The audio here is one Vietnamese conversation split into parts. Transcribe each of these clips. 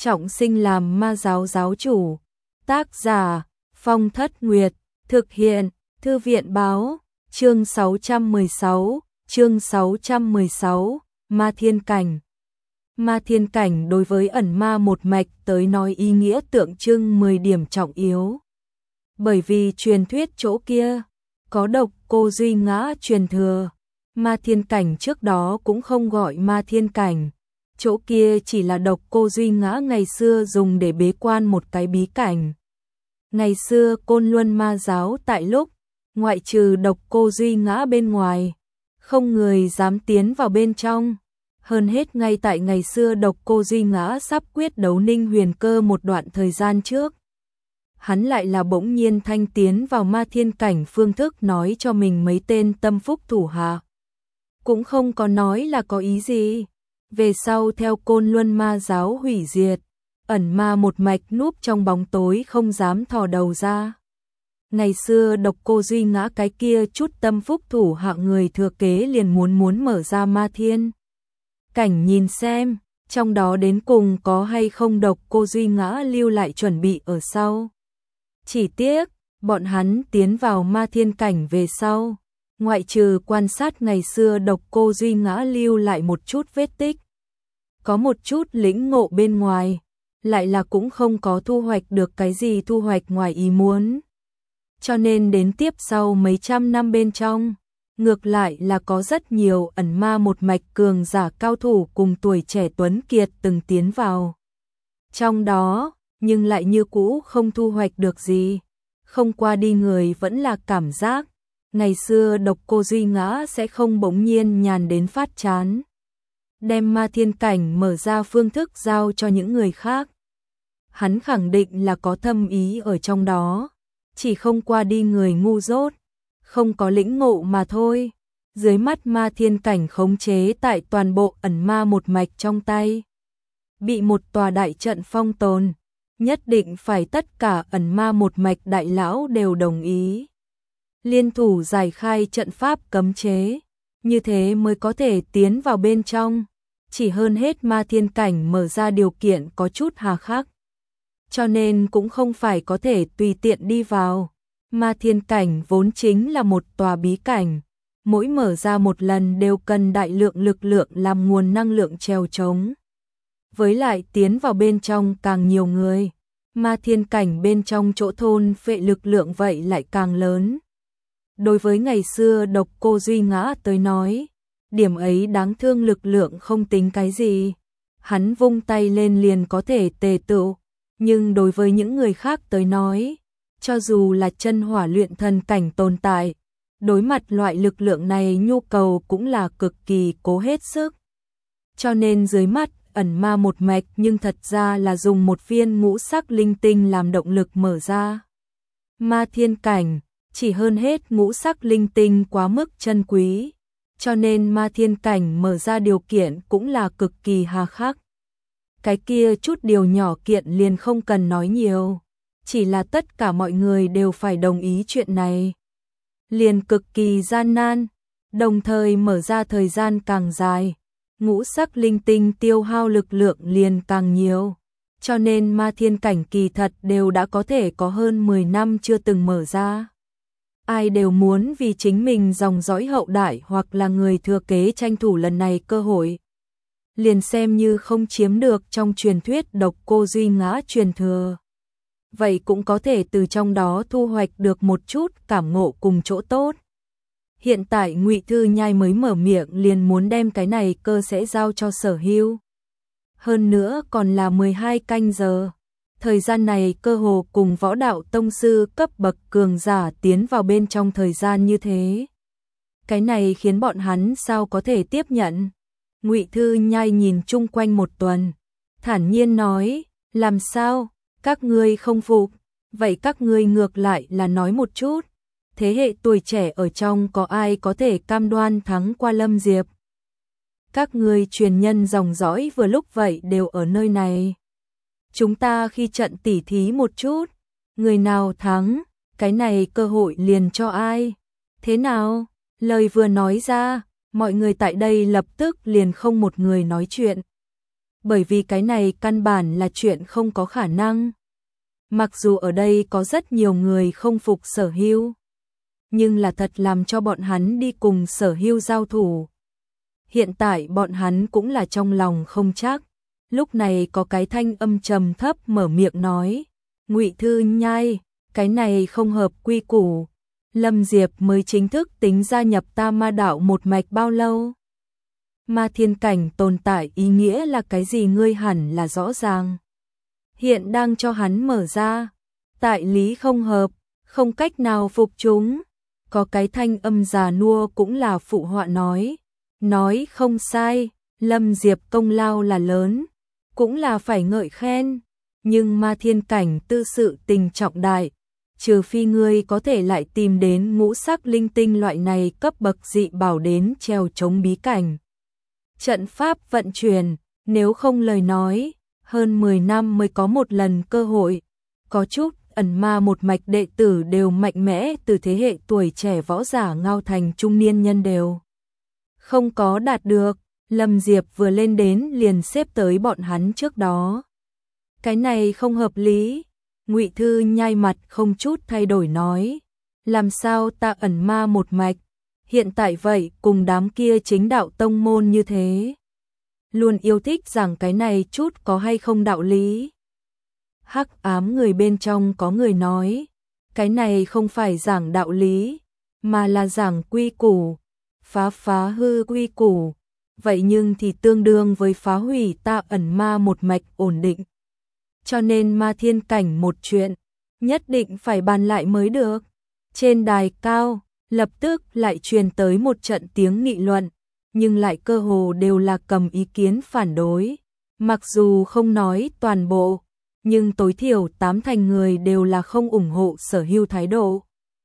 trọng sinh làm ma giáo giáo chủ. Tác giả Phong Thất Nguyệt. Thực hiện Thư viện báo. Chương 616. Ma Thiên Cảnh. Ma Thiên Cảnh đối với ẩn ma một mạch tới nói ý nghĩa tượng trưng 10 điểm trọng yếu. Bởi vì truyền thuyết chỗ kia có độc cô duy ngã truyền thừa, Ma Thiên Cảnh trước đó cũng không gọi Ma Thiên Cảnh, chỗ kia chỉ là độc cô duy ngã ngày xưa dùng để bế quan một cái bí cảnh. Ngày xưa Côn Luân ma giáo tại lúc, ngoại trừ độc cô duy ngã bên ngoài, không người dám tiến vào bên trong. Hơn hết ngay tại ngày xưa độc cô duy ngã sắp quyết đấu Ninh Huyền Cơ một đoạn thời gian trước, hắn lại là bỗng nhiên thanh tiến vào Ma Thiên Cảnh, phương thức nói cho mình mấy tên tâm phúc thủ hạ. Cũng không có nói là có ý gì. Về sau theo Côn Luân ma giáo hủy diệt, ẩn ma một mạch núp trong bóng tối không dám thò đầu ra. Ngày xưa độc cô duy ngã cái kia chút tâm phúc thủ hạ người thừa kế liền muốn mở ra Ma Thiên Cảnh nhìn xem, trong đó đến cùng có hay không độc cô duy ngã lưu lại chuẩn bị ở sau. Chỉ tiếc, bọn hắn tiến vào Ma Thiên Cảnh về sau, ngoại trừ quan sát ngày xưa độc cô duy ngã lưu lại một chút vết tích, có một chút lĩnh ngộ bên ngoài, lại là cũng không có thu hoạch được cái gì thu hoạch ngoài ý muốn. Cho nên đến tiếp sau mấy trăm năm bên trong, ngược lại là có rất nhiều ẩn ma một mạch cường giả cao thủ cùng tuổi trẻ tuấn kiệt từng tiến vào trong đó, nhưng lại như cũ không thu hoạch được gì. Không qua đi người vẫn là cảm giác ngày xưa độc cô duy ngã sẽ không bỗng nhiên nhàn đến phát chán, đem Ma Thiên Cảnh mở ra phương thức giao cho những người khác. Hắn khẳng định là có thâm ý ở trong đó, chỉ không qua đi người ngu dốt, không có lĩnh ngộ mà thôi. Dưới mắt Ma Thiên Cảnh khống chế tại toàn bộ ẩn ma một mạch trong tay, bị một tòa đại trận phong tồn, nhất định phải tất cả ẩn ma một mạch đại lão đều đồng ý, liên thủ giải khai trận pháp cấm chế, như thế mới có thể tiến vào bên trong. Chỉ hơn hết Ma Thiên Cảnh mở ra điều kiện có chút hà khắc, cho nên cũng không phải có thể tùy tiện đi vào. Ma Thiên Cảnh vốn chính là một tòa bí cảnh, mỗi mở ra một lần đều cần đại lượng lực lượng làm nguồn năng lượng trèo trống. Với lại tiến vào bên trong càng nhiều người, Ma Thiên Cảnh bên trong chỗ thôn phệ lực lượng vậy lại càng lớn. Đối với ngày xưa độc cô duy ngã tới nói, điểm ấy đáng thương lực lượng không tính cái gì, hắn vung tay lên liền có thể tề tựu. Nhưng đối với những người khác tới nói, cho dù là chân hỏa luyện thần cảnh tồn tại, đối mặt loại lực lượng này nhu cầu cũng là cực kỳ cố hết sức. Cho nên dưới mắt ẩn ma một mạch nhưng thật ra là dùng một viên ngũ sắc linh tinh làm động lực mở ra Ma Thiên Cảnh, chỉ hơn hết ngũ sắc linh tinh quá mức chân quý, cho nên Ma Thiên Cảnh mở ra điều kiện cũng là cực kỳ hà khắc. Cái kia chút điều nhỏ kiện liền không cần nói nhiều, chỉ là tất cả mọi người đều phải đồng ý chuyện này, liền cực kỳ gian nan, đồng thời mở ra thời gian càng dài, ngũ sắc linh tinh tiêu hao lực lượng liền càng nhiều, cho nên Ma Thiên Cảnh kỳ thật đều đã có thể có hơn 10 năm chưa từng mở ra. Ai đều muốn vì chính mình dòng dõi hậu đại hoặc là người thừa kế tranh thủ lần này cơ hội. Liền xem như không chiếm được trong truyền thuyết độc cô duy ngã truyền thừa, vậy cũng có thể từ trong đó thu hoạch được một chút cảm ngộ cùng chỗ tốt. Hiện tại Ngụy Thư Nhai mới mở miệng liền muốn đem cái này cơ sẽ giao cho Sở Hưu. Hơn nữa còn là 12 canh giờ. Thời gian này cơ hồ cùng võ đạo tông sư cấp bậc cường giả tiến vào bên trong thời gian như thế. Cái này khiến bọn hắn sao có thể tiếp nhận? Ngụy Thư Nhai nhìn chung quanh một tuần, thản nhiên nói, làm sao, các ngươi không phục, vậy các ngươi ngược lại là nói một chút, thế hệ tuổi trẻ ở trong có ai có thể cam đoan thắng qua Lâm Diệp? Các ngươi truyền nhân dòng dõi vừa lúc vậy đều ở nơi này. Chúng ta khi trận tỉ thí một chút, người nào thắng, cái này cơ hội liền cho ai. Thế nào? Lời vừa nói ra, mọi người tại đây lập tức liền không một người nói chuyện. bởi vì cái này căn bản là chuyện không có khả năng. Mặc dù ở đây có rất nhiều người không phục Sở Hưu, nhưng là thật làm cho bọn hắn đi cùng Sở Hưu giao thủ. Hiện tại bọn hắn cũng là trong lòng không chắc. Lúc này có cái thanh âm trầm thấp mở miệng nói, Ngụy Thư Nhai, cái này không hợp quy củ. Lâm Diệp mới chính thức tính gia nhập ta ma đạo một mạch bao lâu? Ma thiên cảnh tồn tại ý nghĩa là cái gì ngươi hẳn là rõ ràng. Hiện đang cho hắn mở ra, tại lý không hợp, không cách nào phục chúng. Có cái thanh âm già nua cũng là phụ họa nói không sai, Lâm Diệp công lao là lớn, cũng là phải ngợi khen, nhưng ma thiên cảnh tư sự tình trọng đại, trừ phi ngươi có thể lại tìm đến ngũ sắc linh tinh loại này cấp bậc dị bảo đến treo chống bí cảnh. Trận pháp vận chuyển, nếu không lời nói, hơn 10 năm mới có một lần cơ hội, có chút ẩn ma một mạch đệ tử đều mạnh mẽ từ thế hệ tuổi trẻ võ giả ngao thành trung niên nhân đều không có đạt được. Lâm Diệp vừa lên đến liền xếp tới bọn hắn trước đó. Cái này không hợp lý. Ngụy Thư Nhai mặt không chút thay đổi nói, làm sao ta ẩn ma một mạch, hiện tại vậy cùng đám kia chính đạo tông môn như thế. Luôn yêu thích rằng cái này chút có hay không đạo lý. Hắc ám người bên trong có người nói, cái này không phải giảng đạo lý, mà là giảng quy củ, phá hư quy củ. Vậy nhưng thì tương đương với phá hủy ta ẩn ma một mạch ổn định. Cho nên ma thiên cảnh một chuyện, nhất định phải bàn lại mới được. Trên đài cao, lập tức lại truyền tới một trận tiếng nghị luận, nhưng lại cơ hồ đều là cầm ý kiến phản đối. Mặc dù không nói toàn bộ, nhưng tối thiểu 8 thành người đều là không ủng hộ Sở Hưu thái độ.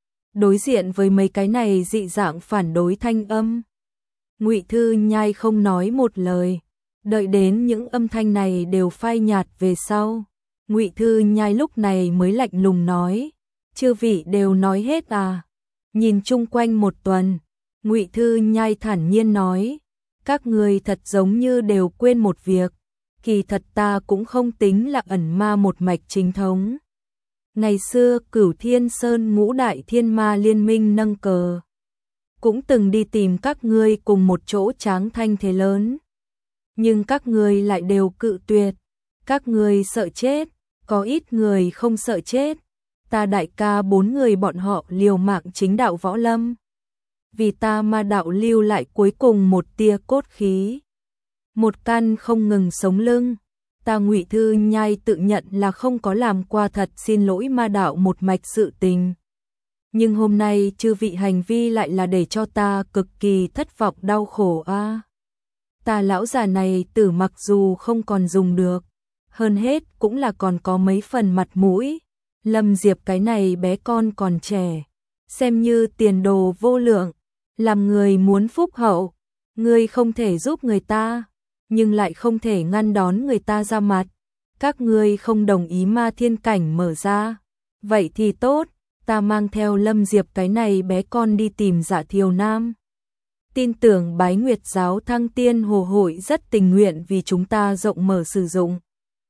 Đối diện với mấy cái này dị dạng phản đối thanh âm, Ngụy Thư Nhai không nói một lời, đợi đến những âm thanh này đều phai nhạt về sau. Ngụy Thư Nhai lúc này mới lạnh lùng nói, chư vị đều nói hết à? Nhìn chung quanh một tuần, Ngụy Thư Nhai thản nhiên nói, các người thật giống như đều quên một việc, kỳ thật ta cũng không tính là ẩn ma một mạch chính thống. Ngày xưa Cửu Thiên Sơn ngũ đại thiên ma liên minh nâng cờ, cũng từng đi tìm các ngươi cùng một chỗ tráng thanh thế lớn. Nhưng các ngươi lại đều cự tuyệt, các ngươi sợ chết, có ít người không sợ chết. Ta đại ca 4 người bọn họ liều mạng chính đạo võ lâm, vì ta ma đạo lưu lại cuối cùng một tia cốt khí, một căn không ngừng sống lưng. Ta Ngụy Thư Nhai tự nhận là không có làm qua thật xin lỗi ma đạo một mạch sự tình. Nhưng hôm nay chư vị hành vi lại là để cho ta cực kỳ thất vọng đau khổ a. Ta lão già này tử mặc dù không còn dùng được, hơn hết cũng là còn có mấy phần mặt mũi. Lâm Diệp cái này bé con còn trẻ, xem như tiền đồ vô lượng, làm người muốn phúc hậu, ngươi không thể giúp người ta, nhưng lại không thể ngăn đón người ta ra mặt. Các ngươi không đồng ý ma thiên cảnh mở ra, vậy thì tốt, ta mang theo Lâm Diệp cái này bé con đi tìm Dạ Thiều Nam. Tin tưởng Bái Nguyệt giáo Thăng Tiên Hồ hội rất tình nguyện vì chúng ta rộng mở sử dụng.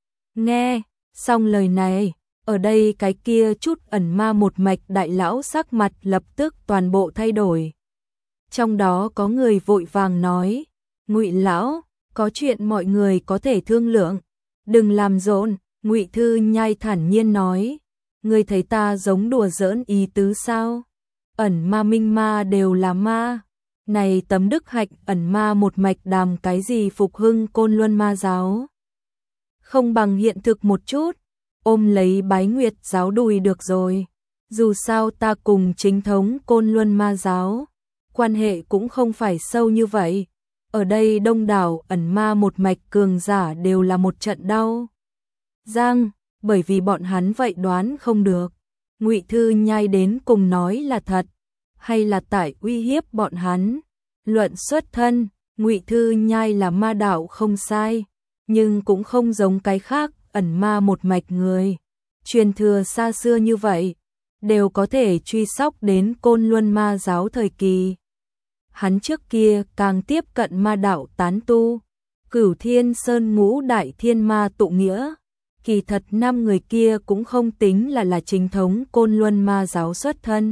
Nghe xong lời này, ở đây cái kia chút ẩn ma một mạch đại lão sắc mặt lập tức toàn bộ thay đổi. Trong đó có người vội vàng nói, Ngụy lão, có chuyện mọi người có thể thương lượng, đừng làm rộn. Ngụy Thư Nhai thản nhiên nói, ngươi thấy ta giống đùa giỡn ý tứ sao? Ẩn ma minh ma đều là ma, này tấm đức hạnh ẩn ma một mạch đàm cái gì phục hưng Côn Luân ma giáo? Không bằng hiện thực một chút, ôm lấy Bái Nguyệt giáo đùi được rồi. Dù sao ta cùng chính thống Côn Luân ma giáo, quan hệ cũng không phải sâu như vậy. Ở đây đông đảo ẩn ma một mạch cường giả đều là một trận đau giang, bởi vì bọn hắn vậy đoán không được. Ngụy Thư Nhai đến cùng nói là thật, hay là tại uy hiếp bọn hắn. Luận xuất thân, Ngụy Thư Nhai là ma đạo không sai, nhưng cũng không giống cái khác ẩn ma một mạch người truyền thừa xa xưa như vậy, đều có thể truy sóc đến Côn Luân ma giáo thời kỳ. Hắn trước kia càng tiếp cận ma đạo tán tu, Cửu Thiên Sơn ngũ đại thiên ma tụ nghĩa. Kỳ thật 5 người kia cũng không tính là chính thống Côn Luân ma giáo xuất thân.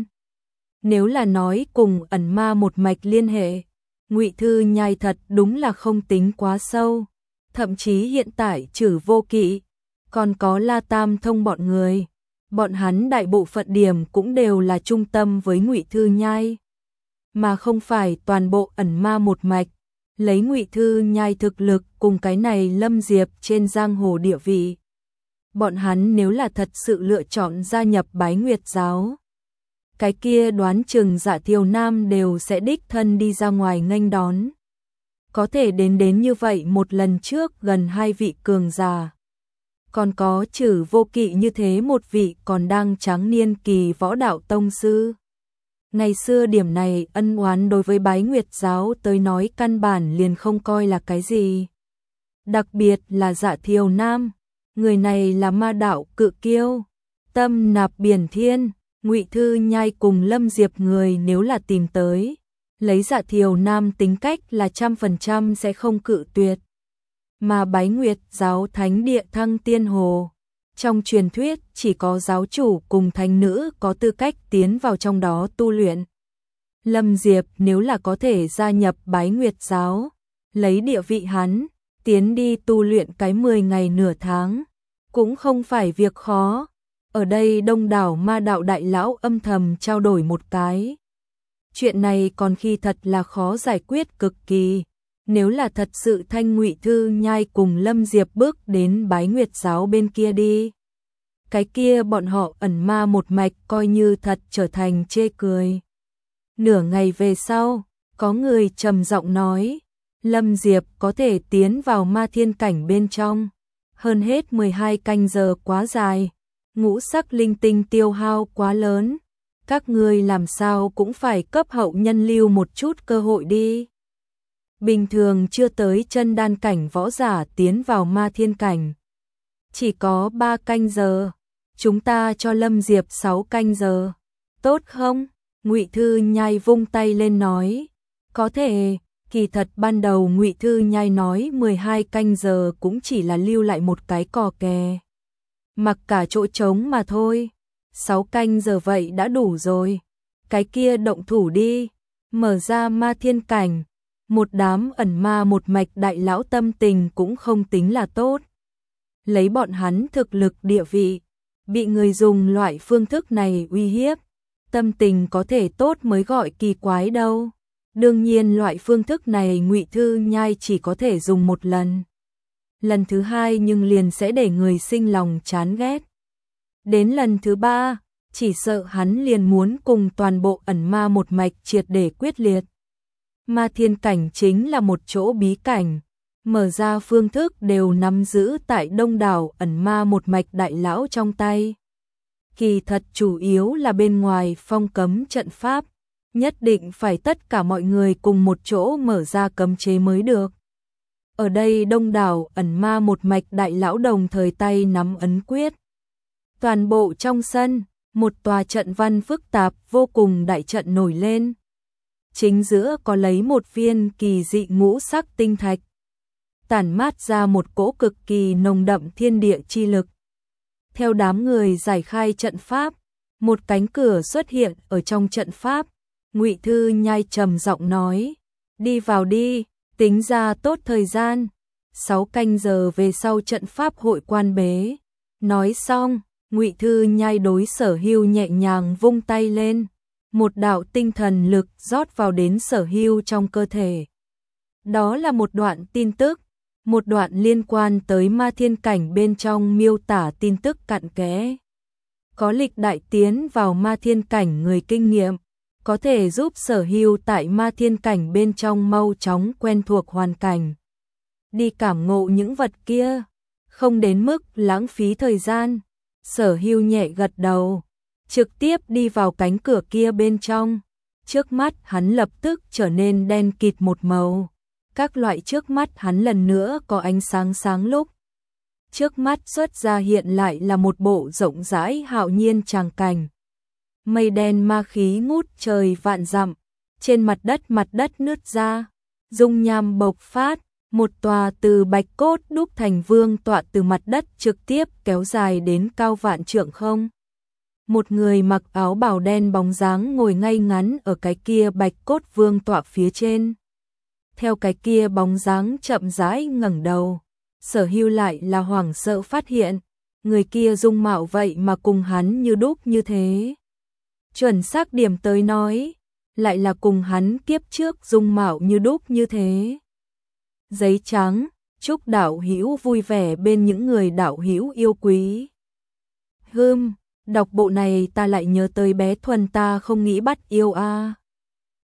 Nếu là nói cùng ẩn ma một mạch liên hệ, Ngụy Thư Nhai thật đúng là không tính quá sâu. Thậm chí hiện tại Trử Vô Kỵ, còn có La Tam Thông bọn người. Bọn hắn đại bộ phận điểm cũng đều là trung tâm với Ngụy Thư Nhai, mà không phải toàn bộ ẩn ma một mạch. Lấy Ngụy Thư Nhai thực lực cùng cái này Lâm Diệp trên giang hồ địa vị, bọn hắn nếu là thật sự lựa chọn gia nhập Bái Nguyệt giáo, cái kia đoán chừng Dạ Thiều Nam đều sẽ đích thân đi ra ngoài nghênh đón. Có thể đến như vậy một lần trước gần 2 vị cường giả. Còn có Trử Vô Kỵ như thế một vị còn đang tráng niên kỳ võ đạo tông sư. Ngày xưa điểm này ân oán đối với Bái Nguyệt giáo tới nói căn bản liền không coi là cái gì. Đặc biệt là Dạ Thiều Nam, người này là ma đạo cự kiêu, tâm nạp biển thiên. Ngụy Thư Nhai cùng Lâm Diệp người nếu là tìm tới, lấy Dạ Thiều Nam tính cách là 100% sẽ không cự tuyệt. Mà Bái Nguyệt giáo thánh địa Thăng Tiên Hồ, trong truyền thuyết chỉ có giáo chủ cùng thánh nữ có tư cách tiến vào trong đó tu luyện. Lâm Diệp nếu là có thể gia nhập Bái Nguyệt giáo, lấy địa vị hắn, tiến đi tu luyện cái 10 ngày nửa tháng, cũng không phải việc khó. Ở đây đông đảo ma đạo đại lão âm thầm trao đổi một cái. Chuyện này còn khi thật là khó giải quyết cực kỳ. Nếu là thật sự Thanh Ngụy Thư Nhai cùng Lâm Diệp bước đến Bái Nguyệt giáo bên kia đi, cái kia bọn họ ẩn ma một mạch coi như thật trở thành chê cười. Nửa ngày về sau, có người trầm giọng nói, Lâm Diệp có thể tiến vào ma thiên cảnh bên trong. Hơn hết 12 canh giờ quá dài, ngũ sắc linh tinh tiêu hao quá lớn. Các ngươi làm sao cũng phải cấp hậu nhân lưu một chút cơ hội đi. Bình thường chưa tới chân đan cảnh võ giả tiến vào ma thiên cảnh, chỉ có 3 canh giờ, chúng ta cho Lâm Diệp 6 canh giờ, tốt không? Ngụy Thư Nhai vung tay lên nói, có thể. Kỳ thật ban đầu Ngụy Thư Nhai nói 12 canh giờ cũng chỉ là lưu lại một cái cò kè, mặc cả chỗ trống mà thôi. 6 canh giờ vậy đã đủ rồi. Cái kia động thủ đi, mở ra ma thiên cảnh. Một đám ẩn ma một mạch đại lão tâm tình cũng không tính là tốt. Lấy bọn hắn thực lực địa vị, bị người dùng loại phương thức này uy hiếp, tâm tình có thể tốt mới gọi kỳ quái đâu. Đương nhiên loại phương thức này Ngụy Thư Nhai chỉ có thể dùng một lần. Lần thứ hai nhưng liền sẽ để người sinh lòng chán ghét. Đến lần thứ 3, chỉ sợ hắn liền muốn cùng toàn bộ ẩn ma một mạch triệt để quyết liệt. Ma thiên cảnh chính là một chỗ bí cảnh, mở ra phương thức đều nắm giữ tại đông đảo ẩn ma một mạch đại lão trong tay. Kỳ thật chủ yếu là bên ngoài phong cấm trận pháp, nhất định phải tất cả mọi người cùng một chỗ mở ra cấm chế mới được. Ở đây đông đảo ẩn ma một mạch đại lão đồng thời tay nắm ấn quyết. Toàn bộ trong sân, một tòa trận văn phức tạp vô cùng đại trận nổi lên. Chính giữa có lấy một viên kỳ dị ngũ sắc tinh thạch, tản mát ra một cỗ cực kỳ nồng đậm thiên địa chi lực. Theo đám người giải khai trận pháp, một cánh cửa xuất hiện ở trong trận pháp. Ngụy Thư Nhai trầm giọng nói, đi vào đi, tính ra tốt thời gian, 6 canh giờ về sau trận pháp hội quan bế. Nói xong, Ngụy Thư Nhai đối Sở Hưu nhẹ nhàng vung tay lên, một đạo tinh thần lực rót vào đến Sở Hưu trong cơ thể. Đó là một đoạn tin tức, một đoạn liên quan tới ma thiên cảnh bên trong miêu tả tin tức cặn kẽ. Có lịch đại tiến vào ma thiên cảnh người kinh nghiệm, có thể giúp Sở Hưu tại ma thiên cảnh bên trong mau chóng quen thuộc hoàn cảnh, đi cảm ngộ những vật kia, không đến mức lãng phí thời gian. Sở Hưu nhẹ gật đầu, trực tiếp đi vào cánh cửa kia bên trong. Trước mắt hắn lập tức trở nên đen kịt một màu. Các loại trước mắt hắn lần nữa có ánh sáng sáng lúc. Trước mắt xuất ra hiện lại là một bộ rộng rãi hạo nhiên tràng cảnh. Mây đen ma khí ngút trời vạn dặm, trên mặt đất nứt ra, dung nham bộc phát, Một tòa từ bạch cốt đúc thành vương tọa từ mặt đất trực tiếp kéo dài đến cao vạn trượng không. Một người mặc áo bào đen bóng dáng ngồi ngay ngắn ở cái kia bạch cốt vương tọa phía trên. Theo cái kia bóng dáng chậm rãi ngẩng đầu, Sở Hưu lại là hoảng sợ phát hiện, người kia dung mạo vậy mà cùng hắn như đúc như thế. Chuẩn xác điểm tới nói, lại là cùng hắn kiếp trước dung mạo như đúc như thế. Giấy trắng, chúc đạo hữu vui vẻ bên những người đạo hữu yêu quý. Đọc bộ này ta lại nhớ tới bé Thuần ta không nghĩ bắt yêu a.